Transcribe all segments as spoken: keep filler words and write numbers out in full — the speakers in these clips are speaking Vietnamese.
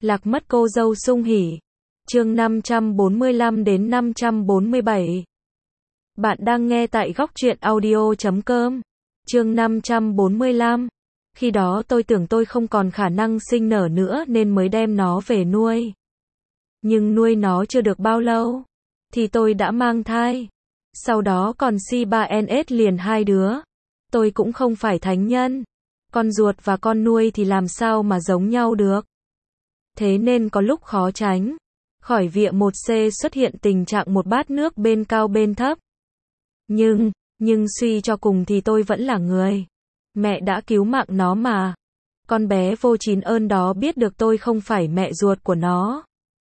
Lạc mất cô dâu sung hỉ. Chương năm trăm bốn mươi lăm đến năm trăm bốn mươi bảy. Bạn đang nghe tại góc truyện audio chấm com. Chương năm trăm bốn mươi lăm. Khi đó tôi tưởng tôi không còn khả năng sinh nở nữa nên mới đem nó về nuôi. Nhưng nuôi nó chưa được bao lâu thì tôi đã mang thai. Sau đó còn xê ba en ét liền hai đứa. Tôi cũng không phải thánh nhân. Con ruột và con nuôi thì làm sao mà giống nhau được. Thế nên có lúc khó tránh khỏi việc một C xuất hiện tình trạng một bát nước bên cao bên thấp. Nhưng, nhưng suy cho cùng thì tôi vẫn là người. Mẹ đã cứu mạng nó mà. Con bé vô chín ơn đó biết được tôi không phải mẹ ruột của nó.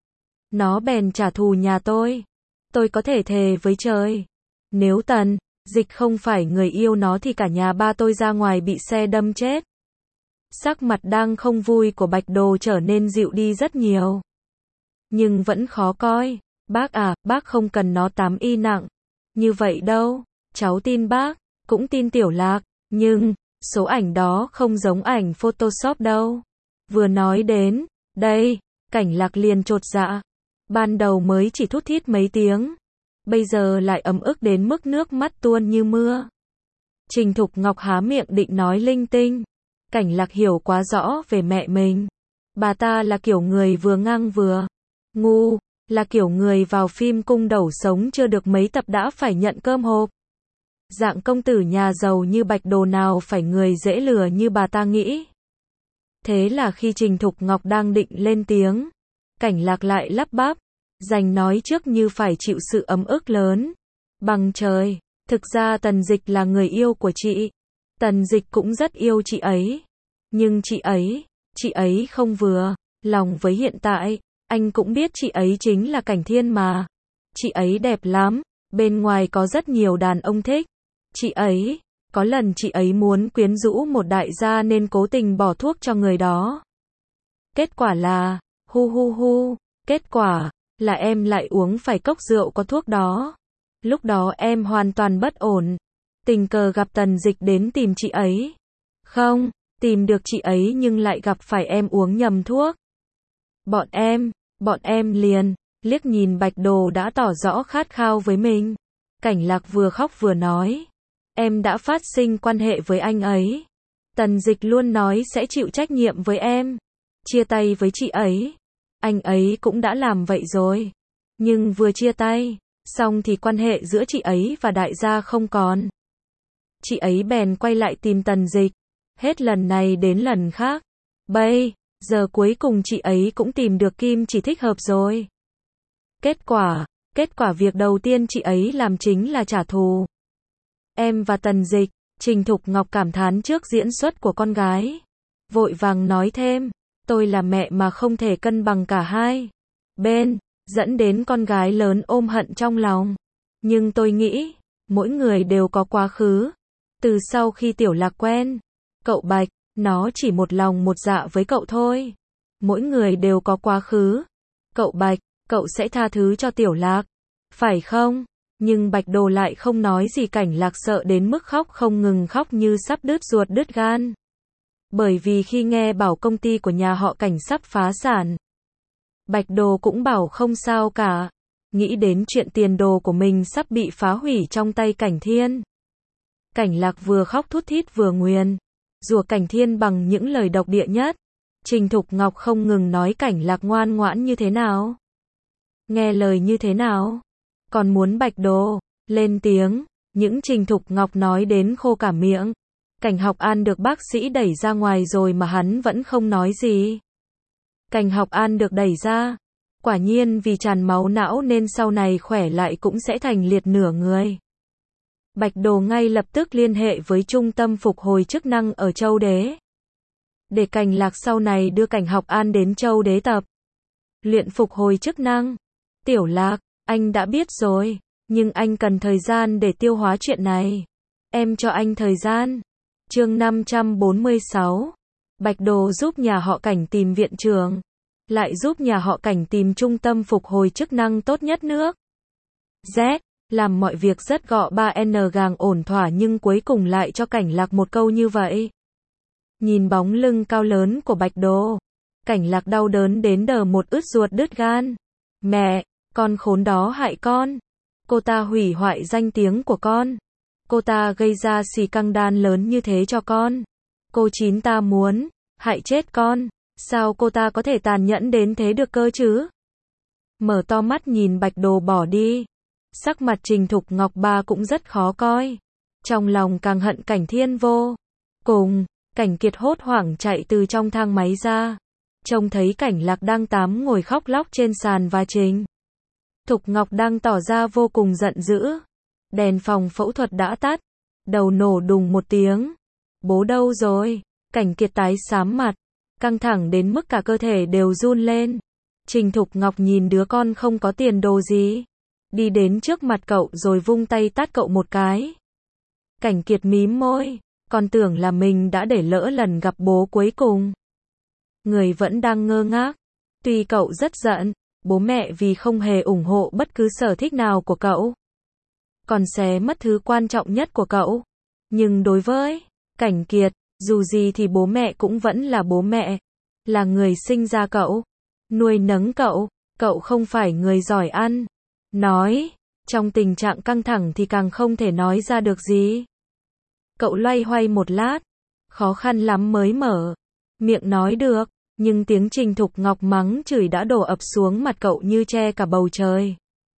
Nó bèn trả thù nhà tôi. Tôi có thể thề với trời. Nếu Tần Dịch không phải người yêu nó thì cả nhà ba tôi ra ngoài bị xe đâm chết. Sắc mặt đang không vui của Bạch Đồ trở nên dịu đi rất nhiều. Nhưng vẫn khó coi. Bác à, bác không cần nó tám y nặng như vậy đâu. Cháu tin bác, cũng tin Tiểu Lạc. Nhưng, số ảnh đó không giống ảnh Photoshop đâu. Vừa nói đến đây, Cảnh Lạc liền chột dạ. Ban đầu mới chỉ thút thít mấy tiếng. Bây giờ lại ấm ức đến mức nước mắt tuôn như mưa. Trình Thục Ngọc há miệng định nói linh tinh. Cảnh Lạc hiểu quá rõ về mẹ mình. Bà ta là kiểu người vừa ngang vừa ngu, là kiểu người vào phim cung đẩu sống chưa được mấy tập đã phải nhận cơm hộp. Dạng công tử nhà giàu như Bạch Đồ nào phải người dễ lừa như bà ta nghĩ. Thế là khi Trình Thục Ngọc đang định lên tiếng, Cảnh Lạc lại lắp bắp, giành nói trước như phải chịu sự ấm ức lớn. Bằng trời, thực ra Tần Dịch là người yêu của chị. Tần Dịch cũng rất yêu chị ấy. Nhưng chị ấy, chị ấy không vừa lòng với hiện tại. Anh cũng biết chị ấy chính là Cảnh Thiên mà. Chị ấy đẹp lắm, bên ngoài có rất nhiều đàn ông thích. Chị ấy, có lần chị ấy muốn quyến rũ một đại gia nên cố tình bỏ thuốc cho người đó. Kết quả là, hu hu hu, kết quả là em lại uống phải cốc rượu có thuốc đó. Lúc đó em hoàn toàn bất ổn. Tình cờ gặp Tần Dịch đến tìm chị ấy. Không, tìm được chị ấy nhưng lại gặp phải em uống nhầm thuốc. Bọn em, bọn em liền liếc nhìn Bạch Đồ đã tỏ rõ khát khao với mình. Cảnh Lạc vừa khóc vừa nói. Em đã phát sinh quan hệ với anh ấy. Tần Dịch luôn nói sẽ chịu trách nhiệm với em. Chia tay với chị ấy. Anh ấy cũng đã làm vậy rồi. Nhưng vừa chia tay xong thì quan hệ giữa chị ấy và đại gia không còn. Chị ấy bèn quay lại tìm Tần Dịch. Hết lần này đến lần khác. Bây giờ cuối cùng chị ấy cũng tìm được kim chỉ thích hợp rồi. Kết quả, kết quả việc đầu tiên chị ấy làm chính là trả thù. Em và Tần Dịch, Trình Thục Ngọc cảm thán trước diễn xuất của con gái. Vội vàng nói thêm, tôi là mẹ mà không thể cân bằng cả hai bên, dẫn đến con gái lớn ôm hận trong lòng. Nhưng tôi nghĩ, mỗi người đều có quá khứ. Từ sau khi Tiểu Lạc quen cậu Bạch, nó chỉ một lòng một dạ với cậu thôi. Mỗi người đều có quá khứ. Cậu Bạch, cậu sẽ tha thứ cho Tiểu Lạc, phải không? Nhưng Bạch Đồ lại không nói gì. Cảnh Lạc sợ đến mức khóc không ngừng, khóc như sắp đứt ruột đứt gan. Bởi vì khi nghe bảo công ty của nhà họ Cảnh sắp phá sản, Bạch Đồ cũng bảo không sao cả. Nghĩ đến chuyện tiền đồ của mình sắp bị phá hủy trong tay Cảnh Thiên. Cảnh Lạc vừa khóc thút thít vừa nguyền rủa Cảnh Thiên bằng những lời độc địa nhất. Trình Thục Ngọc không ngừng nói Cảnh Lạc ngoan ngoãn như thế nào, nghe lời như thế nào. Còn muốn Bạch Đồ lên tiếng. Những Trình Thục Ngọc nói đến khô cả miệng. Cảnh Học An được bác sĩ đẩy ra ngoài rồi mà hắn vẫn không nói gì. Cảnh Học An được đẩy ra, quả nhiên vì tràn máu não nên sau này khỏe lại cũng sẽ thành liệt nửa người. Bạch Đồ ngay lập tức liên hệ với trung tâm phục hồi chức năng ở Châu Đế. Để Cảnh Lạc sau này đưa Cảnh Học An đến Châu Đế tập luyện phục hồi chức năng. Tiểu Lạc, anh đã biết rồi, nhưng anh cần thời gian để tiêu hóa chuyện này. Em cho anh thời gian. Chương năm trăm bốn mươi sáu. Bạch Đồ giúp nhà họ Cảnh tìm viện trưởng, lại giúp nhà họ Cảnh tìm trung tâm phục hồi chức năng tốt nhất nước Z, làm mọi việc rất gọn ba n gàng ổn thỏa nhưng cuối cùng lại cho Cảnh Lạc một câu như vậy. Nhìn bóng lưng cao lớn của Bạch Đồ, Cảnh Lạc đau đớn đến đờ một ướt ruột đứt gan. Mẹ, con khốn đó hại con. Cô ta hủy hoại danh tiếng của con. Cô ta gây ra xì căng đan lớn như thế cho con. Cô Chín ta muốn hại chết con. Sao cô ta có thể tàn nhẫn đến thế được cơ chứ? Mở to mắt nhìn Bạch Đồ bỏ đi. Sắc mặt Trình Thục Ngọc ba cũng rất khó coi. Trong lòng càng hận Cảnh Thiên vô cùng. Cảnh Kiệt hốt hoảng chạy từ trong thang máy ra. Trông thấy Cảnh Lạc đang tám ngồi khóc lóc trên sàn và Trình Thục Ngọc đang tỏ ra vô cùng giận dữ. Đèn phòng phẫu thuật đã tắt. Đầu nổ đùng một tiếng. Bố đâu rồi? Cảnh Kiệt tái xám mặt. Căng thẳng đến mức cả cơ thể đều run lên. Trình Thục Ngọc nhìn đứa con không có tiền đồ gì. Đi đến trước mặt cậu rồi vung tay tát cậu một cái. Cảnh Kiệt mím môi. Con tưởng là mình đã để lỡ lần gặp bố cuối cùng. Người vẫn đang ngơ ngác. Tuy cậu rất giận. Bố mẹ vì không hề ủng hộ bất cứ sở thích nào của cậu. Còn xé mất thứ quan trọng nhất của cậu. Nhưng đối với Cảnh Kiệt, dù gì thì bố mẹ cũng vẫn là bố mẹ. Là người sinh ra cậu. Nuôi nấng cậu. Cậu không phải người giỏi ăn. Nói. Trong tình trạng căng thẳng thì càng không thể nói ra được gì. Cậu loay hoay một lát. Khó khăn lắm mới mở miệng nói được. Nhưng tiếng Trình Thục Ngọc mắng chửi đã đổ ập xuống mặt cậu như che cả bầu trời.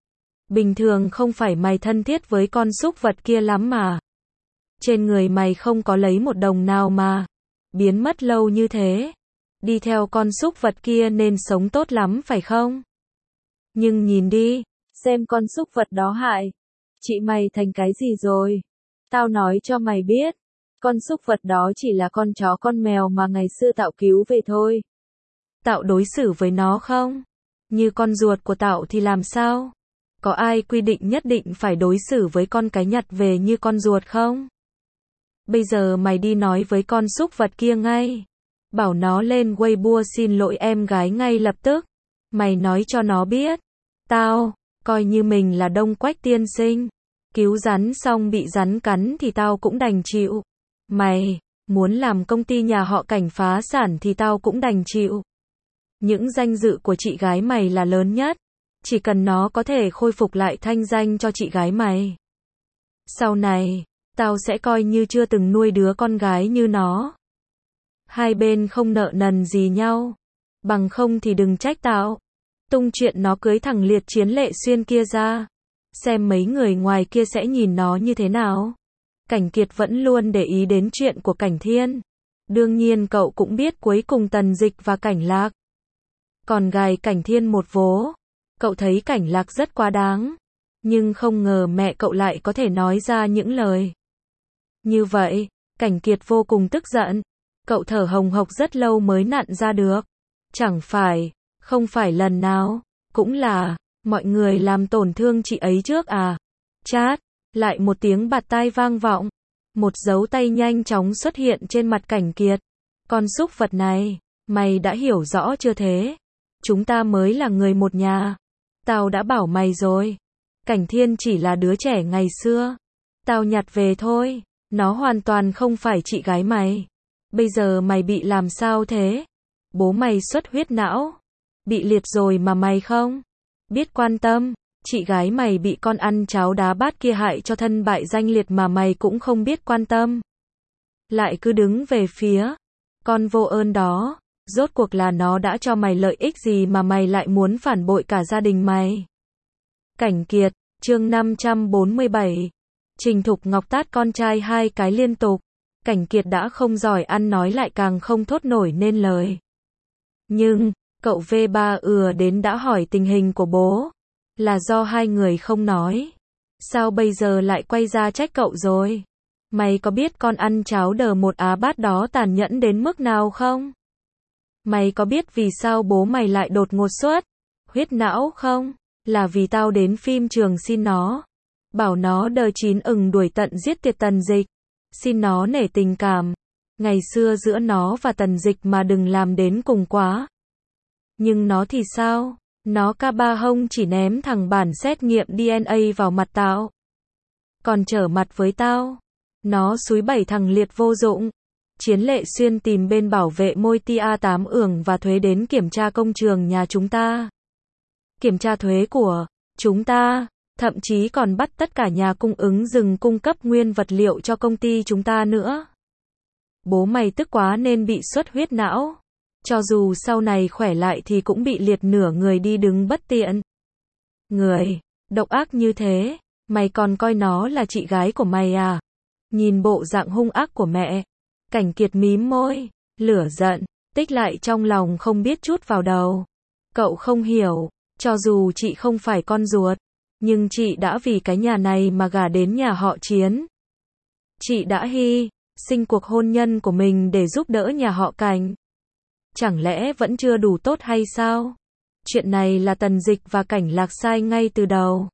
Bình thường không phải mày thân thiết với con súc vật kia lắm mà. Trên người mày không có lấy một đồng nào mà. Biến mất lâu như thế. Đi theo con súc vật kia nên sống tốt lắm phải không? Nhưng nhìn đi. Xem con súc vật đó hại. Chị mày thành cái gì rồi? Tao nói cho mày biết. Con súc vật đó chỉ là con chó con mèo mà ngày xưa Tạo cứu về thôi. Tạo đối xử với nó không? Như con ruột của Tạo thì làm sao? Có ai quy định nhất định phải đối xử với con cái nhặt về như con ruột không? Bây giờ mày đi nói với con súc vật kia ngay. Bảo nó lên Weibo xin lỗi em gái ngay lập tức. Mày nói cho nó biết. Tao, coi như mình là Đông Quách tiên sinh. Cứu rắn xong bị rắn cắn thì tao cũng đành chịu. Mày, muốn làm công ty nhà họ Cảnh phá sản thì tao cũng đành chịu. Những danh dự của chị gái mày là lớn nhất. Chỉ cần nó có thể khôi phục lại thanh danh cho chị gái mày. Sau này, tao sẽ coi như chưa từng nuôi đứa con gái như nó. Hai bên không nợ nần gì nhau. Bằng không thì đừng trách tao. Tung chuyện nó cưới thằng Liệt Chiến Lệ Xuyên kia ra. Xem mấy người ngoài kia sẽ nhìn nó như thế nào. Cảnh Kiệt vẫn luôn để ý đến chuyện của Cảnh Thiên. Đương nhiên cậu cũng biết cuối cùng Tần Dịch và Cảnh Lạc còn gài Cảnh Thiên một vố. Cậu thấy Cảnh Lạc rất quá đáng. Nhưng không ngờ mẹ cậu lại có thể nói ra những lời như vậy. Cảnh Kiệt vô cùng tức giận. Cậu thở hồng hộc rất lâu mới nặn ra được. Chẳng phải, không phải lần nào, cũng là, mọi người làm tổn thương chị ấy trước à. Chát, lại một tiếng bạt tai vang vọng. Một dấu tay nhanh chóng xuất hiện trên mặt Cảnh Kiệt. Con súc vật này, mày đã hiểu rõ chưa thế? Chúng ta mới là người một nhà. Tao đã bảo mày rồi. Cảnh Thiên chỉ là đứa trẻ ngày xưa. Tao nhặt về thôi. Nó hoàn toàn không phải chị gái mày. Bây giờ mày bị làm sao thế? Bố mày xuất huyết não. Bị liệt rồi mà mày không biết quan tâm. Chị gái mày bị con ăn cháo đá bát kia hại cho thân bại danh liệt mà mày cũng không biết quan tâm. Lại cứ đứng về phía con vô ơn đó. Rốt cuộc là nó đã cho mày lợi ích gì mà mày lại muốn phản bội cả gia đình mày? Cảnh Kiệt, chương năm trăm bốn mươi bảy. Trình Thục Ngọc tát con trai hai cái liên tục. Cảnh Kiệt đã không giỏi ăn nói lại càng không thốt nổi nên lời. Nhưng, cậu V ba ừa đến đã hỏi tình hình của bố. Là do hai người không nói. Sao bây giờ lại quay ra trách cậu rồi? Mày có biết con ăn cháo đờ một á bát đó tàn nhẫn đến mức nào không? Mày có biết vì sao bố mày lại đột ngột xuất huyết não không? Là vì tao đến phim trường xin nó. Bảo nó đờ chín ừng đuổi tận giết tiệt Tần Dịch. Xin nó nể tình cảm. Ngày xưa giữa nó và Tần Dịch mà đừng làm đến cùng quá. Nhưng nó thì sao? Nó ca ba hông chỉ ném thằng bản xét nghiệm đê en a vào mặt tao. Còn trở mặt với tao. Nó xúi bẩy thằng Liệt vô dụng. Chiến Lệ Xuyên tìm bên bảo vệ môi tia tám ưởng và thuế đến kiểm tra công trường nhà chúng ta. Kiểm tra thuế của chúng ta, thậm chí còn bắt tất cả nhà cung ứng dừng cung cấp nguyên vật liệu cho công ty chúng ta nữa. Bố mày tức quá nên bị xuất huyết não. Cho dù sau này khỏe lại thì cũng bị liệt nửa người đi đứng bất tiện. Người độc ác như thế, mày còn coi nó là chị gái của mày à? Nhìn bộ dạng hung ác của mẹ, Cảnh Kiệt mím môi, lửa giận tích lại trong lòng không biết chút vào đầu. Cậu không hiểu, cho dù chị không phải con ruột, nhưng chị đã vì cái nhà này mà gả đến nhà họ Chiến. Chị đã hy sinh cuộc hôn nhân của mình để giúp đỡ nhà họ Cảnh. Chẳng lẽ vẫn chưa đủ tốt hay sao? Chuyện này là Tần Dịch và Cảnh Lạc sai ngay từ đầu.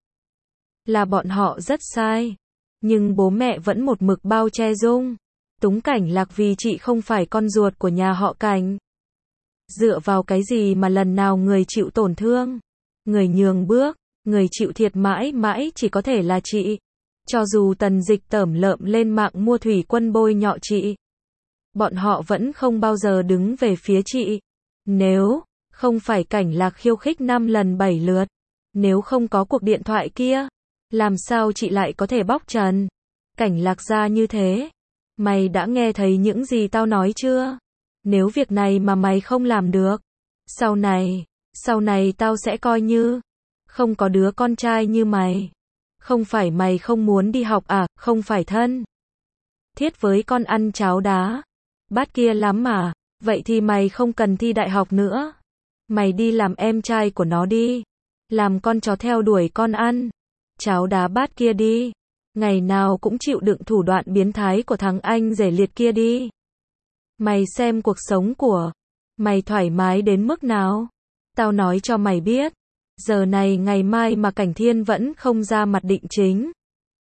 Là bọn họ rất sai. Nhưng bố mẹ vẫn một mực bao che dung túng Cảnh Lạc vì chị không phải con ruột của nhà họ Cảnh. Dựa vào cái gì mà lần nào người chịu tổn thương, người nhường bước, người chịu thiệt mãi mãi chỉ có thể là chị. Cho dù Tần Dịch tởm lợm lên mạng mua thủy quân bôi nhọ chị, bọn họ vẫn không bao giờ đứng về phía chị. Nếu không phải Cảnh Lạc khiêu khích năm lần bảy lượt, nếu không có cuộc điện thoại kia, làm sao chị lại có thể bóc trần Cảnh Lạc ra như thế? Mày đã nghe thấy những gì tao nói chưa? Nếu việc này mà mày không làm được, sau này, sau này tao sẽ coi như không có đứa con trai như mày. Không phải mày không muốn đi học à, không phải thân thiết với con ăn cháo đá bát kia lắm mà, vậy thì mày không cần thi đại học nữa. Mày đi làm em trai của nó đi, làm con chó theo đuổi con ăn cháo đá bát kia đi, ngày nào cũng chịu đựng thủ đoạn biến thái của thằng anh rể liệt kia đi. Mày xem cuộc sống của mày thoải mái đến mức nào. Tao nói cho mày biết, giờ này ngày mai mà Cảnh Thiên vẫn không ra mặt định chính,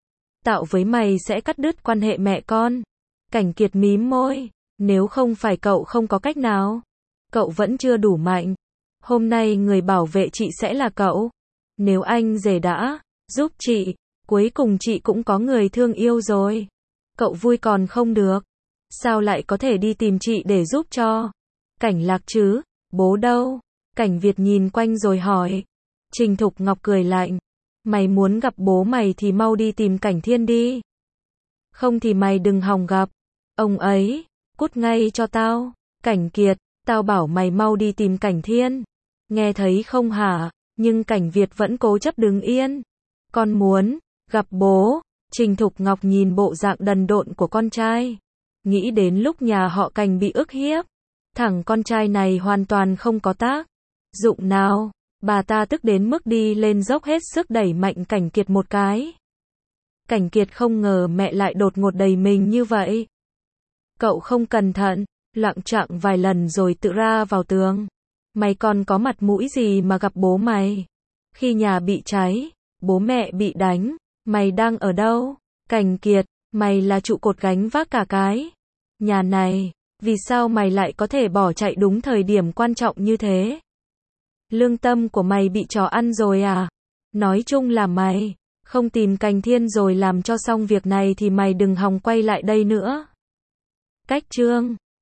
tạo với mày sẽ cắt đứt quan hệ mẹ con. Cảnh Kiệt mím môi, nếu không phải cậu không có cách nào, cậu vẫn chưa đủ mạnh. Hôm nay người bảo vệ chị sẽ là cậu. Nếu anh rể đã giúp chị, cuối cùng chị cũng có người thương yêu rồi. Cậu vui còn không được, sao lại có thể đi tìm chị để giúp cho Cảnh Lạc chứ? Bố đâu? Cảnh Việt nhìn quanh rồi hỏi. Trình Thục Ngọc cười lạnh, mày muốn gặp bố mày thì mau đi tìm Cảnh Thiên đi. Không thì mày đừng hòng gặp ông ấy, cút ngay cho tao. Cảnh Kiệt, tao bảo mày mau đi tìm Cảnh Thiên. Nghe thấy không hả? Nhưng Cảnh Việt vẫn cố chấp đứng yên. Con muốn gặp bố. Trình Thục Ngọc nhìn bộ dạng đần độn của con trai, nghĩ đến lúc nhà họ Cảnh bị ức hiếp. Thằng con trai này hoàn toàn không có tác dụng nào. Bà ta tức đến mức đi lên dốc hết sức đẩy mạnh Cảnh Kiệt một cái. Cảnh Kiệt không ngờ mẹ lại đột ngột đẩy mình như vậy. Cậu không cẩn thận, loạng choạng vài lần rồi tự ra vào tường. Mày còn có mặt mũi gì mà gặp bố mày? Khi nhà bị cháy, bố mẹ bị đánh, mày đang ở đâu? Cảnh Kiệt, mày là trụ cột gánh vác cả cái nhà này, vì sao mày lại có thể bỏ chạy đúng thời điểm quan trọng như thế? Lương tâm của mày bị chó ăn rồi à? Nói chung là mày không tìm Cảnh Thiên rồi làm cho xong việc này thì mày đừng hòng quay lại đây nữa. Cách chương